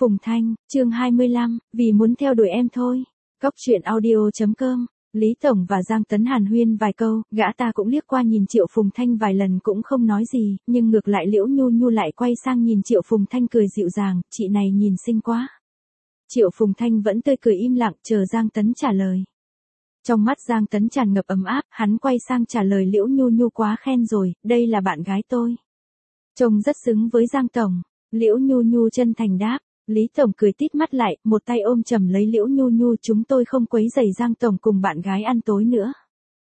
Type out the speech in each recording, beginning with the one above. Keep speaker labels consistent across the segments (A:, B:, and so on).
A: Phùng Thanh, chương 25, vì muốn theo đuổi em thôi. Cóc truyện audio.com. Lý Tổng và Giang Tấn hàn huyên vài câu, gã ta cũng liếc qua nhìn Triệu Phùng Thanh vài lần cũng không nói gì, nhưng ngược lại Liễu Nhu Nhu lại quay sang nhìn Triệu Phùng Thanh cười dịu dàng, chị này nhìn xinh quá. Triệu Phùng Thanh vẫn tươi cười im lặng chờ Giang Tấn trả lời. Trong mắt Giang Tấn tràn ngập ấm áp, hắn quay sang trả lời Liễu Nhu Nhu quá khen rồi, đây là bạn gái tôi. Trông rất xứng với Giang Tổng. Liễu Nhu Nhu chân thành đáp. Lý Tổng cười tít mắt lại, một tay ôm chầm lấy Liễu Nhu Nhu, chúng tôi không quấy rầy Giang Tổng cùng bạn gái ăn tối nữa.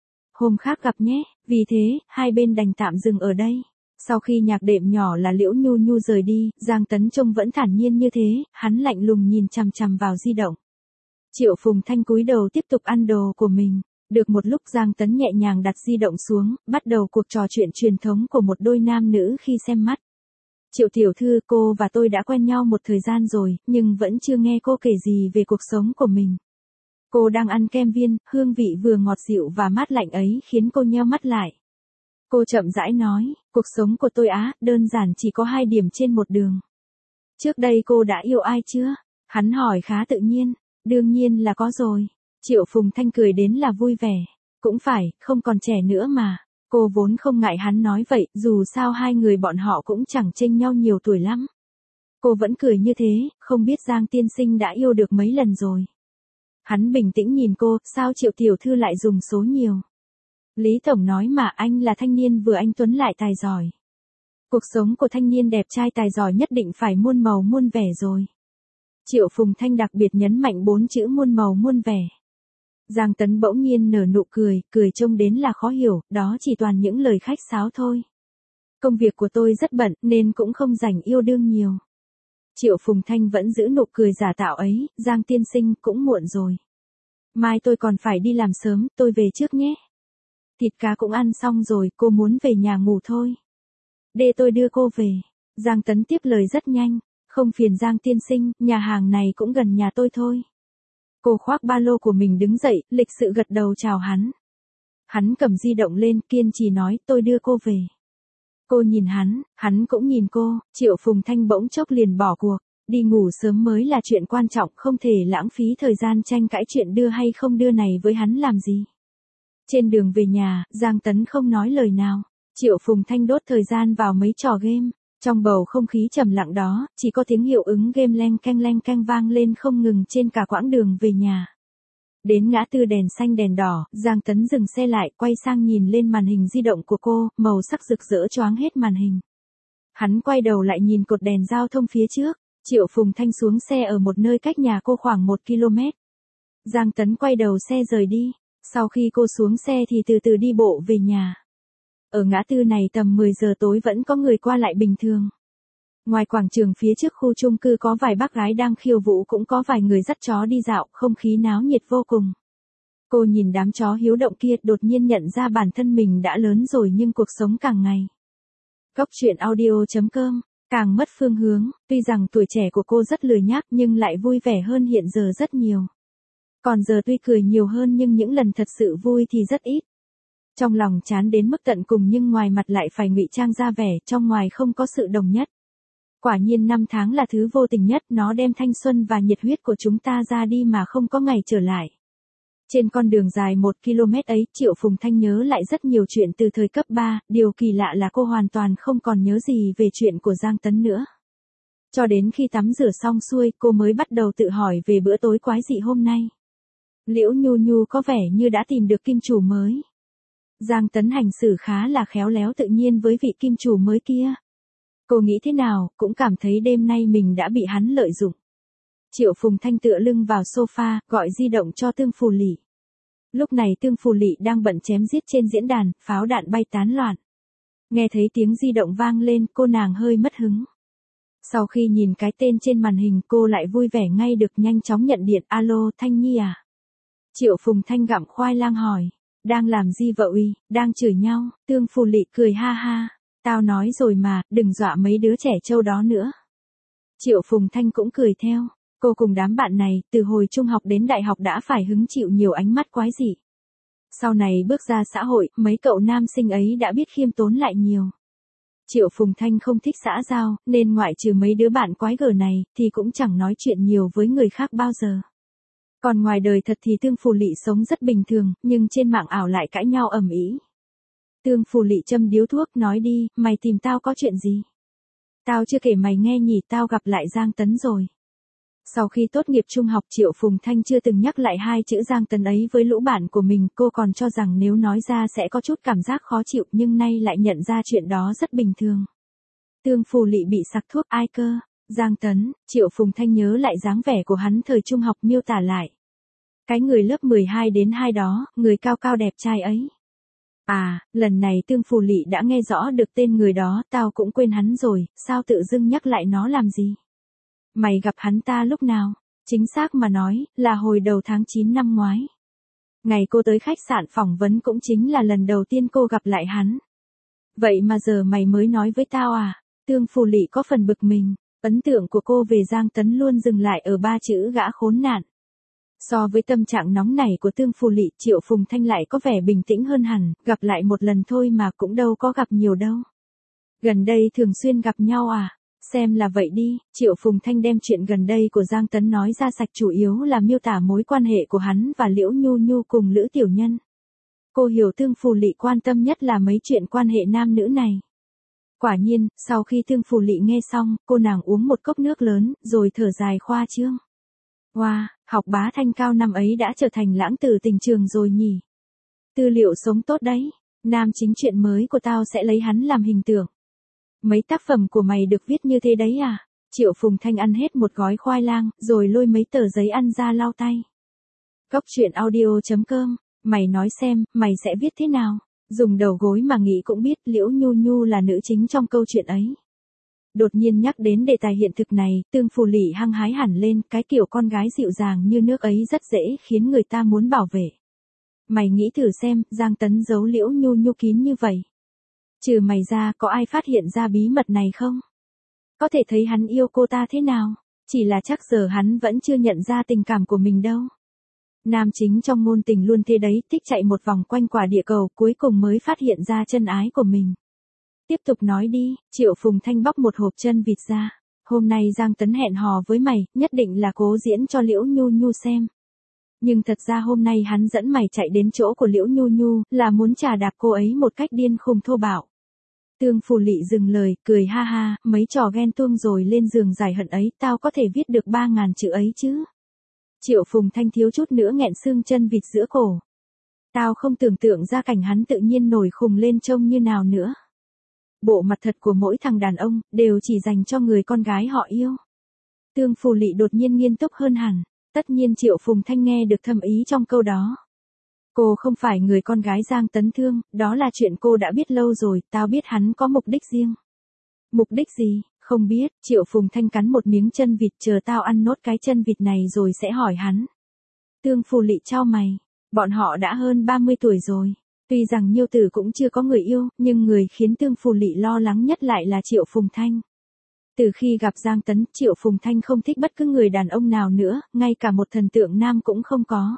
A: Hôm khác gặp nhé, vì thế, hai bên đành tạm dừng ở đây. Sau khi nhạc đệm nhỏ là Liễu Nhu Nhu rời đi, Giang Tấn trông vẫn thản nhiên như thế, hắn lạnh lùng nhìn chằm chằm vào di động. Triệu Phùng Thanh cúi đầu tiếp tục ăn đồ của mình. Được một lúc Giang Tấn nhẹ nhàng đặt di động xuống, bắt đầu cuộc trò chuyện truyền thống của một đôi nam nữ khi xem mắt. Triệu tiểu thư, cô và tôi đã quen nhau một thời gian rồi, nhưng vẫn chưa nghe cô kể gì về cuộc sống của mình. Cô đang ăn kem viên, hương vị vừa ngọt dịu và mát lạnh ấy khiến cô nheo mắt lại. Cô chậm rãi nói, cuộc sống của tôi đơn giản chỉ có 2 điểm trên một đường. Trước đây cô đã yêu ai chưa? Hắn hỏi khá tự nhiên, đương nhiên là có rồi. Triệu Phùng Thanh cười đến là vui vẻ. Cũng phải, không còn trẻ nữa mà. Cô vốn không ngại hắn nói vậy, dù sao hai người bọn họ cũng chẳng chênh nhau nhiều tuổi lắm. Cô vẫn cười như thế, không biết Giang tiên sinh đã yêu được mấy lần rồi. Hắn bình tĩnh nhìn cô, sao Triệu tiểu thư lại dùng số nhiều. Lý Tổng nói mà anh là thanh niên vừa anh tuấn lại tài giỏi. Cuộc sống của thanh niên đẹp trai tài giỏi nhất định phải muôn màu muôn vẻ rồi. Triệu Phùng Thanh đặc biệt nhấn mạnh 4 chữ muôn màu muôn vẻ. Giang Tấn bỗng nhiên nở nụ cười, cười trông đến là khó hiểu, đó chỉ toàn những lời khách sáo thôi. Công việc của tôi rất bận, nên cũng không rảnh yêu đương nhiều. Triệu Phùng Thanh vẫn giữ nụ cười giả tạo ấy, Giang tiên sinh, cũng muộn rồi. Mai tôi còn phải đi làm sớm, tôi về trước nhé. Thịt cá cũng ăn xong rồi, cô muốn về nhà ngủ thôi. Để tôi đưa cô về. Giang Tấn tiếp lời rất nhanh, không phiền Giang tiên sinh, nhà hàng này cũng gần nhà tôi thôi. Cô khoác ba lô của mình đứng dậy, lịch sự gật đầu chào hắn. Hắn cầm di động lên, kiên trì nói, tôi đưa cô về. Cô nhìn hắn cũng nhìn cô, Triệu Phùng Thanh bỗng chốc liền bỏ cuộc. Đi ngủ sớm mới là chuyện quan trọng, không thể lãng phí thời gian tranh cãi chuyện đưa hay không đưa này với hắn làm gì. Trên đường về nhà, Giang Tấn không nói lời nào. Triệu Phùng Thanh đốt thời gian vào mấy trò game. Trong bầu không khí trầm lặng đó, chỉ có tiếng hiệu ứng game leng keng vang lên không ngừng trên cả quãng đường về nhà. Đến ngã tư đèn xanh đèn đỏ, Giang Tấn dừng xe lại, quay sang nhìn lên màn hình di động của cô, màu sắc rực rỡ choáng hết màn hình. Hắn quay đầu lại nhìn cột đèn giao thông phía trước, Triệu Phùng Thanh xuống xe ở một nơi cách nhà cô khoảng 1 km. Giang Tấn quay đầu xe rời đi, sau khi cô xuống xe thì từ từ đi bộ về nhà. Ở ngã tư này tầm 10 giờ tối vẫn có người qua lại bình thường. Ngoài quảng trường phía trước khu chung cư có vài bác gái đang khiêu vũ, cũng có vài người dắt chó đi dạo, không khí náo nhiệt vô cùng. Cô nhìn đám chó hiếu động kia, đột nhiên nhận ra bản thân mình đã lớn rồi nhưng cuộc sống càng ngày. Cóc truyện audio.com, càng mất phương hướng, tuy rằng tuổi trẻ của cô rất lười nhác nhưng lại vui vẻ hơn hiện giờ rất nhiều. Còn giờ tuy cười nhiều hơn nhưng những lần thật sự vui thì rất ít. Trong lòng chán đến mức tận cùng nhưng ngoài mặt lại phải ngụy trang ra vẻ, trong ngoài không có sự đồng nhất. Quả nhiên 5 tháng là thứ vô tình nhất, nó đem thanh xuân và nhiệt huyết của chúng ta ra đi mà không có ngày trở lại. Trên con đường dài 1 km ấy, Triệu Phùng Thanh nhớ lại rất nhiều chuyện từ thời cấp 3, điều kỳ lạ là cô hoàn toàn không còn nhớ gì về chuyện của Giang Tấn nữa. Cho đến khi tắm rửa xong xuôi, cô mới bắt đầu tự hỏi về bữa tối quái dị hôm nay. Liễu Nhu Nhu có vẻ như đã tìm được kim chủ mới. Giang Tấn hành xử khá là khéo léo tự nhiên với vị kim chủ mới kia. Cô nghĩ thế nào, cũng cảm thấy đêm nay mình đã bị hắn lợi dụng. Triệu Phùng Thanh tựa lưng vào sofa, gọi di động cho Tương Phù Lị. Lúc này Tương Phù Lị đang bận chém giết trên diễn đàn, pháo đạn bay tán loạn. Nghe thấy tiếng di động vang lên, cô nàng hơi mất hứng. Sau khi nhìn cái tên trên màn hình, cô lại vui vẻ ngay được nhanh chóng nhận điện, alo, Thanh Nhi à? Triệu Phùng Thanh gặm khoai lang hỏi. Đang làm gì vợ uy, đang chửi nhau, Tương Phù Lị cười ha ha. Tao nói rồi mà, đừng dọa mấy đứa trẻ trâu đó nữa. Triệu Phùng Thanh cũng cười theo. Cô cùng đám bạn này, từ hồi trung học đến đại học đã phải hứng chịu nhiều ánh mắt quái dị. Sau này bước ra xã hội, mấy cậu nam sinh ấy đã biết khiêm tốn lại nhiều. Triệu Phùng Thanh không thích xã giao, nên ngoại trừ mấy đứa bạn quái gở này, thì cũng chẳng nói chuyện nhiều với người khác bao giờ. Còn ngoài đời thật thì Tương Phù Lị sống rất bình thường, nhưng trên mạng ảo lại cãi nhau ầm ĩ. Tương Phù Lị châm điếu thuốc nói đi, mày tìm tao có chuyện gì? Tao chưa kể mày nghe nhỉ, tao gặp lại Giang Tấn rồi. Sau khi tốt nghiệp trung học, Triệu Phùng Thanh chưa từng nhắc lại hai chữ Giang Tấn ấy với lũ bạn của mình, cô còn cho rằng nếu nói ra sẽ có chút cảm giác khó chịu, nhưng nay lại nhận ra chuyện đó rất bình thường. Tương Phù Lị bị sặc thuốc, ai cơ? Giang Tấn. Triệu Phùng Thanh nhớ lại dáng vẻ của hắn thời trung học, miêu tả lại. Cái người lớp 12 đến 2 đó, người cao cao đẹp trai ấy. À, lần này Tương Phù Lị đã nghe rõ được tên người đó, tao cũng quên hắn rồi, sao tự dưng nhắc lại nó làm gì? Mày gặp hắn ta lúc nào? Chính xác mà nói, là hồi đầu tháng 9 năm ngoái. Ngày cô tới khách sạn phỏng vấn cũng chính là lần đầu tiên cô gặp lại hắn. Vậy mà giờ mày mới nói với tao à? Tương Phù Lị có phần bực mình, ấn tượng của cô về Giang Tấn luôn dừng lại ở 3 chữ gã khốn nạn. So với tâm trạng nóng nảy của Tương Phù Lị, Triệu Phùng Thanh lại có vẻ bình tĩnh hơn hẳn, gặp lại một lần thôi mà cũng đâu có gặp nhiều đâu. Gần đây thường xuyên gặp nhau à? Xem là vậy đi, Triệu Phùng Thanh đem chuyện gần đây của Giang Tấn nói ra sạch, chủ yếu là miêu tả mối quan hệ của hắn và Liễu Nhu Nhu cùng Lữ Tiểu Nhân. Cô hiểu Tương Phù Lị quan tâm nhất là mấy chuyện quan hệ nam nữ này. Quả nhiên, sau khi Tương Phù Lị nghe xong, cô nàng uống một cốc nước lớn, rồi thở dài khoa trương. Wow, học bá Thanh cao năm ấy đã trở thành lãng tử tình trường rồi nhỉ. Tư liệu sống tốt đấy, nam chính truyện mới của tao sẽ lấy hắn làm hình tượng. Mấy tác phẩm của mày được viết như thế đấy à? Triệu Phùng Thanh ăn hết một gói khoai lang, rồi lôi mấy tờ giấy ăn ra lau tay. Góc truyện audio.com, mày nói xem, mày sẽ viết thế nào? Dùng đầu gối mà nghĩ cũng biết Liễu Nhu Nhu là nữ chính trong câu chuyện ấy. Đột nhiên nhắc đến đề tài hiện thực này, Tương Phù Lị hăng hái hẳn lên, cái kiểu con gái dịu dàng như nước ấy rất dễ khiến người ta muốn bảo vệ. Mày nghĩ thử xem, Giang Tấn giấu Liễu Nhu Nhu kín như vậy. Trừ mày ra, có ai phát hiện ra bí mật này không? Có thể thấy hắn yêu cô ta thế nào? Chỉ là chắc giờ hắn vẫn chưa nhận ra tình cảm của mình đâu. Nam chính trong ngôn tình luôn thế đấy, thích chạy một vòng quanh quả địa cầu, cuối cùng mới phát hiện ra chân ái của mình. Tiếp tục nói đi, Triệu Phùng Thanh bóc một hộp chân vịt ra. Hôm nay Giang Tấn hẹn hò với mày, nhất định là cố diễn cho Liễu Nhu Nhu xem. Nhưng thật ra hôm nay hắn dẫn mày chạy đến chỗ của Liễu Nhu Nhu, là muốn chà đạp cô ấy một cách điên khùng thô bạo. Tương Phù Lị dừng lời, cười ha ha, mấy trò ghen tuông rồi lên giường giải hận ấy, tao có thể viết được 3.000 chữ ấy chứ. Triệu Phùng Thanh thiếu chút nữa nghẹn xương chân vịt giữa cổ. Tao không tưởng tượng ra cảnh hắn tự nhiên nổi khùng lên trông như nào nữa. Bộ mặt thật của mỗi thằng đàn ông, đều chỉ dành cho người con gái họ yêu. Tương Phù Lị đột nhiên nghiêm túc hơn hẳn, tất nhiên Triệu Phùng Thanh nghe được thâm ý trong câu đó. Cô không phải người con gái Giang Tấn thương, đó là chuyện cô đã biết lâu rồi, tao biết hắn có mục đích riêng. Mục đích gì, không biết, Triệu Phùng Thanh cắn một miếng chân vịt, chờ tao ăn nốt cái chân vịt này rồi sẽ hỏi hắn. Tương Phù Lị chau mày, bọn họ đã hơn 30 tuổi rồi. Tuy rằng Nhiêu Tử cũng chưa có người yêu, nhưng người khiến Tương Phù Lị lo lắng nhất lại là Triệu Phùng Thanh. Từ khi gặp Giang Tấn, Triệu Phùng Thanh không thích bất cứ người đàn ông nào nữa, ngay cả một thần tượng nam cũng không có.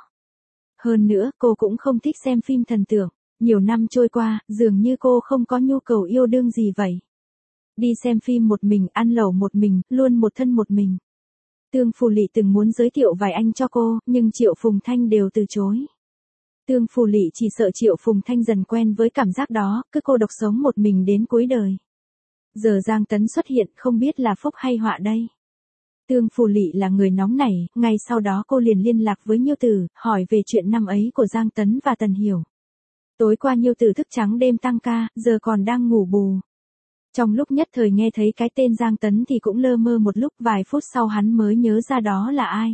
A: Hơn nữa, cô cũng không thích xem phim thần tượng. Nhiều năm trôi qua, dường như cô không có nhu cầu yêu đương gì vậy. Đi xem phim một mình, ăn lẩu một mình, luôn một thân một mình. Tương Phù Lị từng muốn giới thiệu vài anh cho cô, nhưng Triệu Phùng Thanh đều từ chối. Tương Phù Lị chỉ sợ Triệu Phùng Thanh dần quen với cảm giác đó, cứ cô độc sống một mình đến cuối đời. Giờ Giang Tấn xuất hiện, không biết là phúc hay họa đây. Tương Phù Lị là người nóng nảy, ngay sau đó cô liền liên lạc với Nhiêu Tử, hỏi về chuyện năm ấy của Giang Tấn và Tần Hiểu. Tối qua Nhiêu Tử thức trắng đêm tăng ca, giờ còn đang ngủ bù. Trong lúc nhất thời nghe thấy cái tên Giang Tấn thì cũng lơ mơ một lúc, vài phút sau hắn mới nhớ ra đó là ai.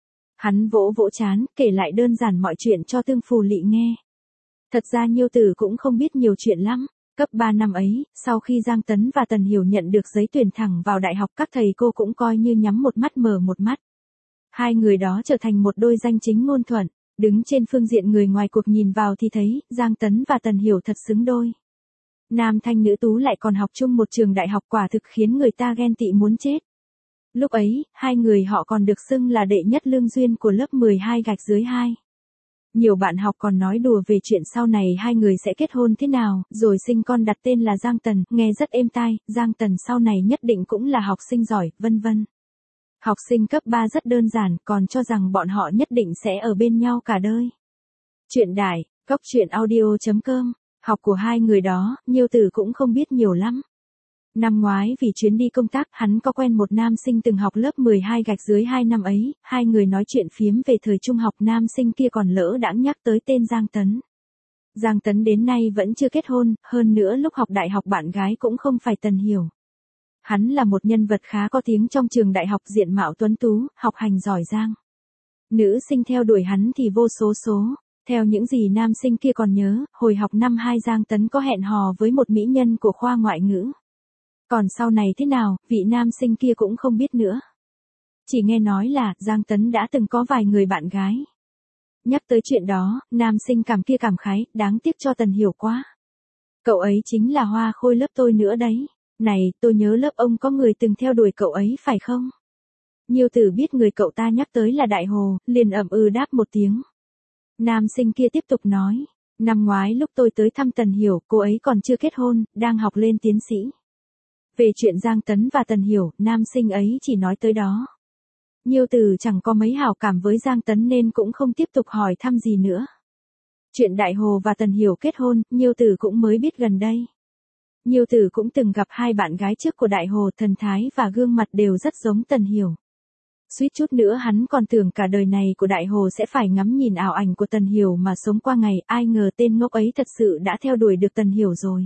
A: Hắn vỗ vỗ trán, kể lại đơn giản mọi chuyện cho Tương Phù Lị nghe. Thật ra Nhiêu Tử cũng không biết nhiều chuyện lắm. Cấp 3 năm ấy, sau khi Giang Tấn và Tần Hiểu nhận được giấy tuyển thẳng vào đại học, các thầy cô cũng coi như nhắm một mắt mở một mắt. Hai người đó trở thành một đôi danh chính ngôn thuận, đứng trên phương diện người ngoài cuộc nhìn vào thì thấy, Giang Tấn và Tần Hiểu thật xứng đôi. Nam thanh nữ tú lại còn học chung một trường đại học, quả thực khiến người ta ghen tị muốn chết. Lúc ấy, hai người họ còn được xưng là đệ nhất lương duyên của lớp 12 gạch dưới 2. Nhiều bạn học còn nói đùa về chuyện sau này hai người sẽ kết hôn thế nào, rồi sinh con đặt tên là Giang Tần, nghe rất êm tai, Giang Tần sau này nhất định cũng là học sinh giỏi, vân vân. Học sinh cấp 3 rất đơn giản, còn cho rằng bọn họ nhất định sẽ ở bên nhau cả đời. Chuyện đại, cóc truyện audio.com, học của hai người đó, Nhiêu Tử cũng không biết nhiều lắm. Năm ngoái vì chuyến đi công tác, hắn có quen một nam sinh từng học lớp 12 gạch dưới 2 năm ấy, hai người nói chuyện phiếm về thời trung học, nam sinh kia còn lỡ đãng nhắc tới tên Giang Tấn. Giang Tấn đến nay vẫn chưa kết hôn, hơn nữa lúc học đại học bạn gái cũng không phải Tần Hiểu. Hắn là một nhân vật khá có tiếng trong trường đại học, diện mạo tuấn tú, học hành giỏi giang. Nữ sinh theo đuổi hắn thì vô số số. Theo những gì nam sinh kia còn nhớ, hồi học năm 2 Giang Tấn có hẹn hò với một mỹ nhân của khoa ngoại ngữ. Còn sau này thế nào, vị nam sinh kia cũng không biết nữa. Chỉ nghe nói là Giang Tấn đã từng có vài người bạn gái. Nhắc tới chuyện đó, nam sinh cảm kia cảm khái, đáng tiếc cho Tần Hiểu quá. Cậu ấy chính là hoa khôi lớp tôi nữa đấy. Này, tôi nhớ lớp ông có người từng theo đuổi cậu ấy phải không? Nhiêu Tử biết người cậu ta nhắc tới là Đại Hồ, liền ậm ừ đáp một tiếng. Nam sinh kia tiếp tục nói, năm ngoái lúc tôi tới thăm Tần Hiểu, cô ấy còn chưa kết hôn, đang học lên tiến sĩ. Về chuyện Giang Tấn và Tần Hiểu, nam sinh ấy chỉ nói tới đó. Nhiêu Tử chẳng có mấy hảo cảm với Giang Tấn nên cũng không tiếp tục hỏi thăm gì nữa. Chuyện Đại Hồ và Tần Hiểu kết hôn, Nhiêu Tử cũng mới biết gần đây. Nhiêu Tử cũng từng gặp hai bạn gái trước của Đại Hồ, thần thái và gương mặt đều rất giống Tần Hiểu. Suýt chút nữa hắn còn tưởng cả đời này của Đại Hồ sẽ phải ngắm nhìn ảo ảnh của Tần Hiểu mà sống qua ngày, ai ngờ tên ngốc ấy thật sự đã theo đuổi được Tần Hiểu rồi.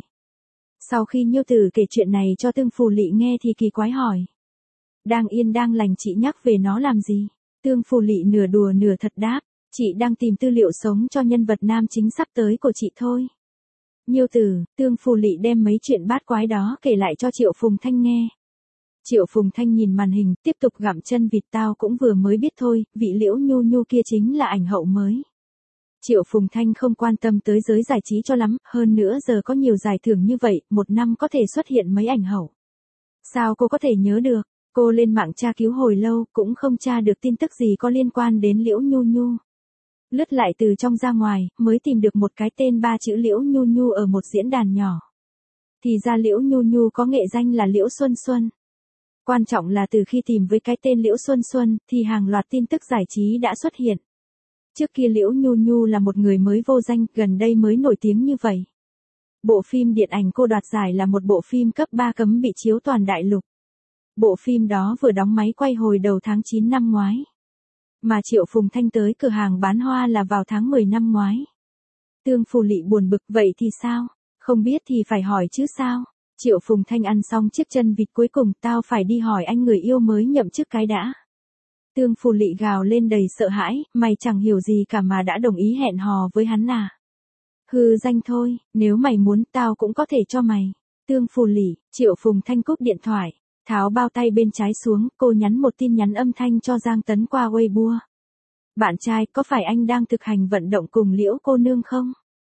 A: Sau khi Nhiêu Tử kể chuyện này cho Tương Phù Lị nghe thì kỳ quái hỏi. Đang yên đang lành chị nhắc về nó làm gì? Tương Phù Lị nửa đùa nửa thật đáp, chị đang tìm tư liệu sống cho nhân vật nam chính sắp tới của chị thôi. Nhiêu Tử, Tương Phù Lị đem mấy chuyện bát quái đó kể lại cho Triệu Phùng Thanh nghe. Triệu Phùng Thanh nhìn màn hình, tiếp tục gặm chân vịt, tao cũng vừa mới biết thôi, vị Liễu Nhu Nhu kia chính là ảnh hậu mới. Triệu Phùng Thanh không quan tâm tới giới giải trí cho lắm, hơn nữa giờ có nhiều giải thưởng như vậy, một năm có thể xuất hiện mấy ảnh hậu. Sao cô có thể nhớ được? Cô lên mạng tra cứu hồi lâu, cũng không tra được tin tức gì có liên quan đến Liễu Nhu Nhu. Lướt lại từ trong ra ngoài, mới tìm được một cái tên 3 chữ Liễu Nhu Nhu ở một diễn đàn nhỏ. Thì ra Liễu Nhu Nhu có nghệ danh là Liễu Xuân Xuân. Quan trọng là từ khi tìm với cái tên Liễu Xuân Xuân, thì hàng loạt tin tức giải trí đã xuất hiện. Trước kia Liễu Nhu Nhu là một người mới vô danh, gần đây mới nổi tiếng như vậy. Bộ phim điện ảnh cô đoạt giải là một bộ phim cấp 3 cấm bị chiếu toàn đại lục. Bộ phim đó vừa đóng máy quay hồi đầu tháng 9 năm ngoái. Mà Triệu Phùng Thanh tới cửa hàng bán hoa là vào tháng 10 năm ngoái. Tương Phù Lị buồn bực, vậy thì sao? Không biết thì phải hỏi chứ sao? Triệu Phùng Thanh ăn xong chiếc chân vịt cuối cùng, tao phải đi hỏi anh người yêu mới nhậm chức cái đã. Tương Phù Lị gào lên đầy sợ hãi, mày chẳng hiểu gì cả mà đã đồng ý hẹn hò với hắn à? Hư danh thôi, nếu mày muốn tao cũng có thể cho mày. Tương Phù Lị, Triệu Phùng Thanh cúp điện thoại, tháo bao tay bên trái xuống, cô nhắn một tin nhắn âm thanh cho Giang Tấn qua Weibo. Bạn trai, có phải anh đang thực hành vận động cùng Liễu cô nương không?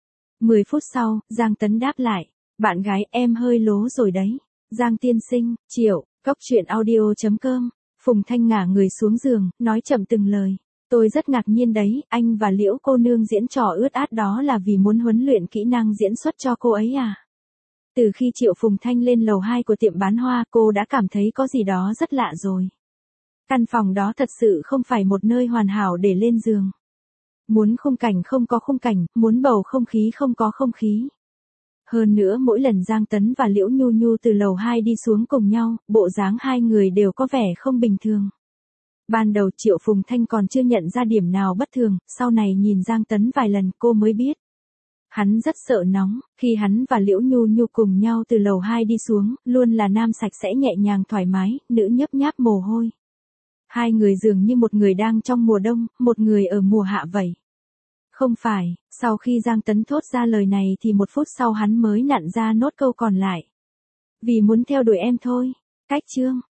A: 10 phút sau, Giang Tấn đáp lại. Bạn gái, em hơi lố rồi đấy. Giang tiên sinh, Triệu, cóc truyện audio.com. Phùng Thanh ngả người xuống giường, nói chậm từng lời. Tôi rất ngạc nhiên đấy, anh và Liễu cô nương diễn trò ướt át đó là vì muốn huấn luyện kỹ năng diễn xuất cho cô ấy à? Từ khi Triệu Phùng Thanh lên lầu 2 của tiệm bán hoa, cô đã cảm thấy có gì đó rất lạ rồi. Căn phòng đó thật sự không phải một nơi hoàn hảo để lên giường. Muốn khung cảnh không có khung cảnh, muốn bầu không khí không có không khí. Hơn nữa mỗi lần Giang Tấn và Liễu Nhu Nhu từ lầu 2 đi xuống cùng nhau, bộ dáng hai người đều có vẻ không bình thường. Ban đầu Triệu Phùng Thanh còn chưa nhận ra điểm nào bất thường, sau này nhìn Giang Tấn vài lần cô mới biết. Hắn rất sợ nóng, khi hắn và Liễu Nhu Nhu cùng nhau từ lầu 2 đi xuống, luôn là nam sạch sẽ nhẹ nhàng thoải mái, nữ nhấp nháp mồ hôi. Hai người dường như một người đang trong mùa đông, một người ở mùa hạ vậy. Không phải, sau khi Giang Tấn thốt ra lời này thì 1 phút sau hắn mới nặn ra nốt câu còn lại. Vì muốn theo đuổi em thôi. Cách chương.